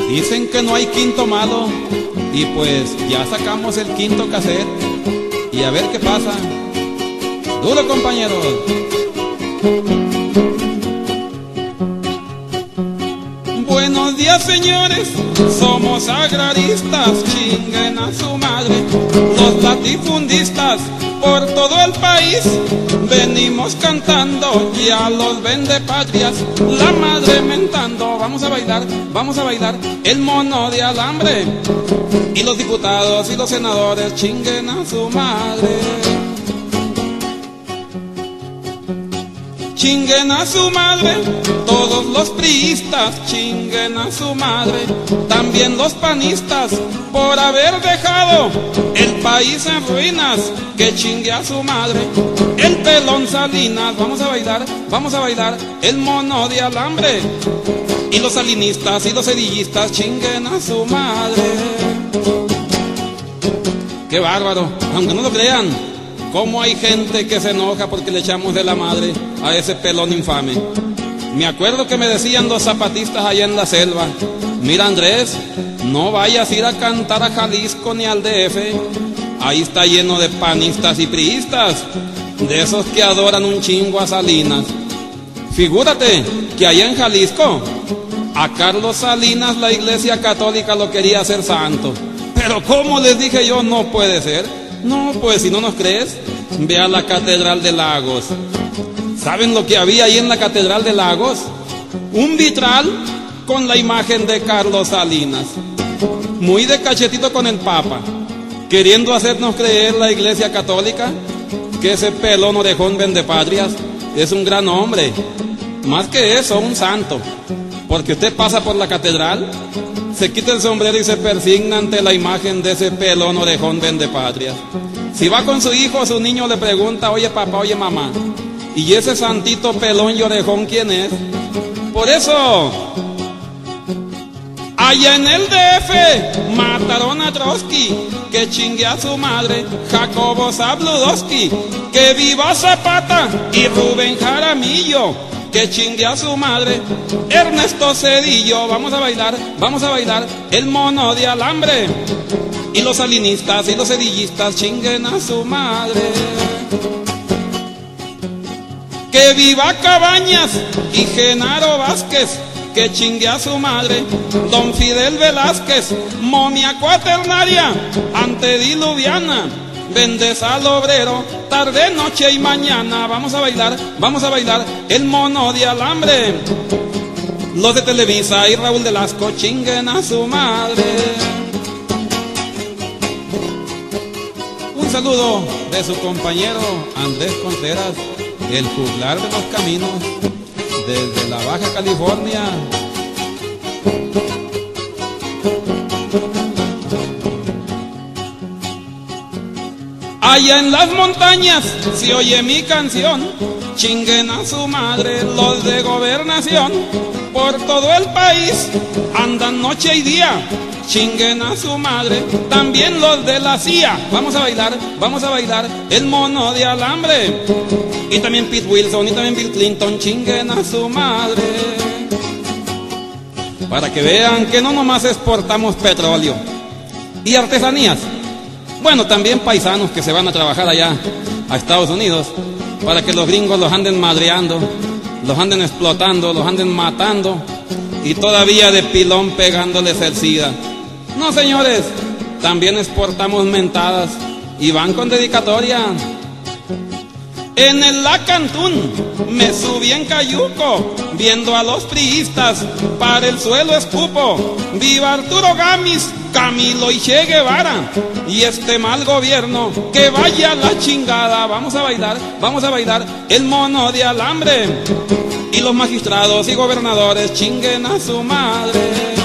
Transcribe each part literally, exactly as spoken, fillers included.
Dicen que no hay quinto malo, y pues ya sacamos el quinto cassette, y a ver qué pasa. Duro, compañeros. Buenos días, señores, somos agraristas, chinguen a su madre, los latifundistas por todo el país. Venimos cantando y a los vendepatrias la madre mentando. Vamos a bailar, vamos a bailar el mono de alambre. Y los diputados y los senadores chinguen a su madre. Chinguen a su madre, todos los priistas, chinguen a su madre, también los panistas, por haber dejado el país en ruinas, que chingue a su madre, el pelón Salinas. Vamos a bailar, vamos a bailar el mono de alambre, y los salinistas y los cedillistas, chinguen a su madre. Qué bárbaro, aunque no lo crean, cómo hay gente que se enoja porque le echamos de la madre a ese pelón infame. Me acuerdo que me decían los zapatistas allá en la selva: mira, Andrés, no vayas a ir a cantar a Jalisco ni al D F, ahí está lleno de panistas y priistas, de esos que adoran un chingo a Salinas. Figúrate que allá en Jalisco a Carlos Salinas la Iglesia Católica lo quería hacer santo, pero como les dije yo, no puede ser. No, pues si no nos crees, ve a la Catedral de Lagos. ¿Saben lo que había ahí en la Catedral de Lagos? Un vitral con la imagen de Carlos Salinas, muy de cachetito con el Papa, queriendo hacernos creer la Iglesia Católica que ese pelón orejón vendepatrias es un gran hombre. Más que eso, un santo. Porque usted pasa por la catedral, se quita el sombrero y se persigna ante la imagen de ese pelón orejón vendepatrias. Si va con su hijo, su niño le pregunta: oye papá, oye mamá, ¿y ese santito pelón y orejón quién es? Por eso, allá en el D F mataron a Trotsky, que chingue a su madre Jacobo Zabludovsky, que viva Zapata y Rubén Jaramillo, que chingue a su madre Ernesto Zedillo. Vamos a bailar, vamos a bailar el mono de alambre, y los salinistas y los cedillistas chinguen a su madre. Que viva Cabañas y Genaro Vázquez, que chingue a su madre don Fidel Velázquez, momia cuaternaria antediluviana, vendes al obrero tarde, noche y mañana. Vamos a bailar, vamos a bailar el mono de alambre. Los de Televisa y Raúl Velasco chinguen a su madre. Un saludo de su compañero Andrés Contreras, el juglar de los caminos, desde la Baja California. Allá en las montañas se oye mi canción, chinguen a su madre los de gobernación. Por todo el país andan noche y día, chinguen a su madre también los de la C I A. Vamos a bailar, vamos a bailar el mono de alambre. Y también Pete Wilson y también Bill Clinton, chinguen a su madre. Para que vean que no nomás exportamos petróleo y artesanías, bueno, también paisanos que se van a trabajar allá a Estados Unidos, para que los gringos los anden madreando, los anden explotando, los anden matando, y todavía de pilón pegándoles el SIDA. No, señores, también exportamos mentadas y van con dedicatoria. En el Lacantún me subí en cayuco, viendo a los priistas para el suelo escupo. Viva Arturo Gamis, Camilo y Che Guevara, y este mal gobierno que vaya a la chingada. Vamos a bailar, vamos a bailar el mono de alambre. Y los magistrados y gobernadores chinguen a su madre.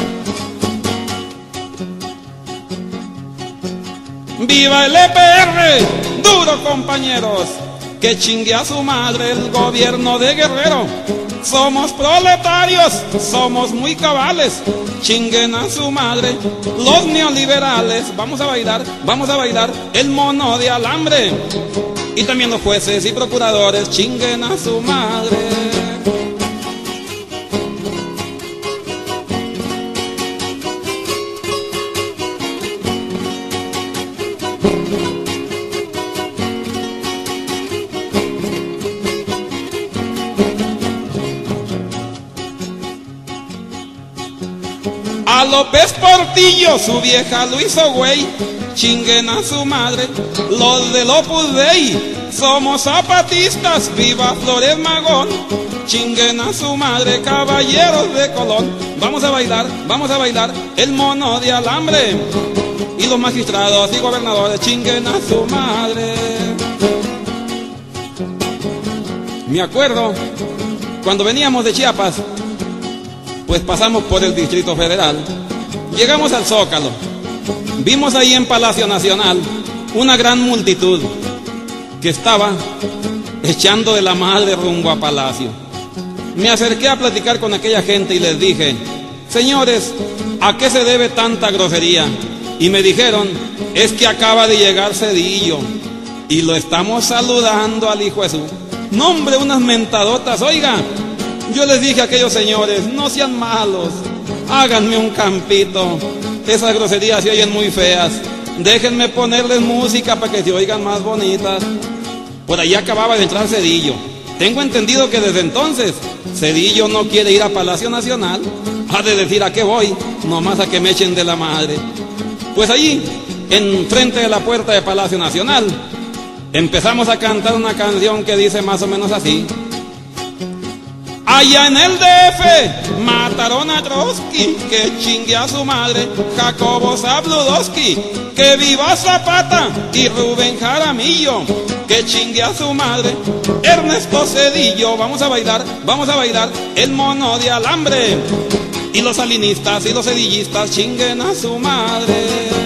¡Viva el E P R! ¡Duro, compañeros! Que chingue a su madre el gobierno de Guerrero. Somos proletarios, somos muy cabales, chinguen a su madre los neoliberales. Vamos a bailar, vamos a bailar el mono de alambre. Y también los jueces y procuradores chinguen a su madre. López Portillo, su vieja lo hizo güey, chinguen a su madre, los del Opus Dei, somos zapatistas, viva Flores Magón, chinguen a su madre, caballeros de Colón. Vamos a bailar, vamos a bailar el mono de alambre, y los magistrados y gobernadores chinguen a su madre. Me acuerdo, cuando veníamos de Chiapas, pues pasamos por el Distrito Federal, llegamos al Zócalo, vimos ahí en Palacio Nacional una gran multitud que estaba echando de la madre rumbo a Palacio. Me acerqué a platicar con aquella gente y les dije: señores, ¿a qué se debe tanta grosería? Y me dijeron: es que acaba de llegar Zedillo y lo estamos saludando al hijo Jesús. No, hombre, unas mentadotas, oiga. Yo les dije a aquellos señores: no sean malos, háganme un campito, esas groserías se oyen muy feas, déjenme ponerles música para que se oigan más bonitas. Por ahí acababa de entrar Zedillo. Tengo entendido que desde entonces Zedillo no quiere ir a Palacio Nacional. Ha de decir: ¿a qué voy? Nomás a que me echen de la madre. Pues allí, en frente de la puerta de Palacio Nacional, empezamos a cantar una canción que dice más o menos así: allá en el D F mataron a Trotsky, que chingue a su madre Jacobo Zabludowski, que viva Zapata y Rubén Jaramillo, que chingue a su madre Ernesto Zedillo. Vamos a bailar, vamos a bailar el mono de alambre, y los salinistas y los zedillistas chinguen a su madre.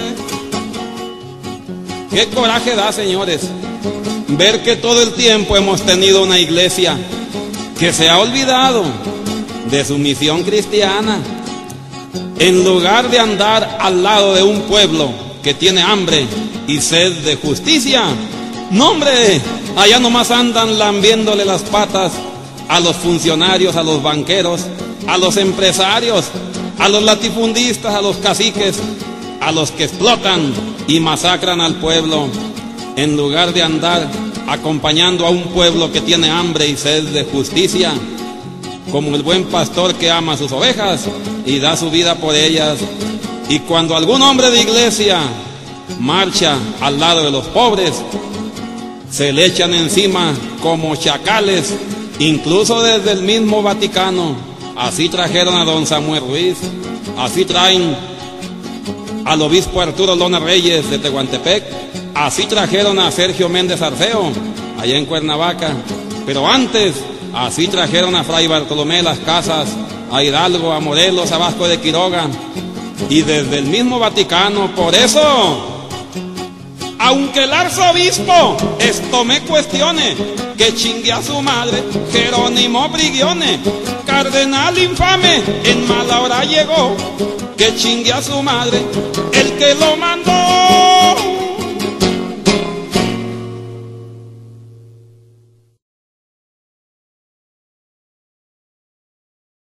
Qué coraje da, señores, ver que todo el tiempo hemos tenido una iglesia que se ha olvidado de su misión cristiana. En lugar de andar al lado de un pueblo que tiene hambre y sed de justicia, no, hombre, allá nomás andan lambiéndole las patas a los funcionarios, a los banqueros, a los empresarios, a los latifundistas, a los caciques, a los que explotan y masacran al pueblo, en lugar de andar acompañando a un pueblo que tiene hambre y sed de justicia, como el buen pastor que ama a sus ovejas y da su vida por ellas. Y cuando algún hombre de iglesia marcha al lado de los pobres, se le echan encima como chacales, incluso desde el mismo Vaticano. Así trajeron a don Samuel Ruiz, así traen al obispo Arturo Lona Reyes de Tehuantepec, así trajeron a Sergio Méndez Arceo allá en Cuernavaca. Pero antes, así trajeron a Fray Bartolomé de las Casas, a Hidalgo, a Morelos, a Vasco de Quiroga, y desde el mismo Vaticano. Por eso, aunque el arzobispo esto me cuestione, que chingue a su madre Jerónimo Brigione, cardenal infame, en mala hora llegó, que chingue a su madre el que lo mandó.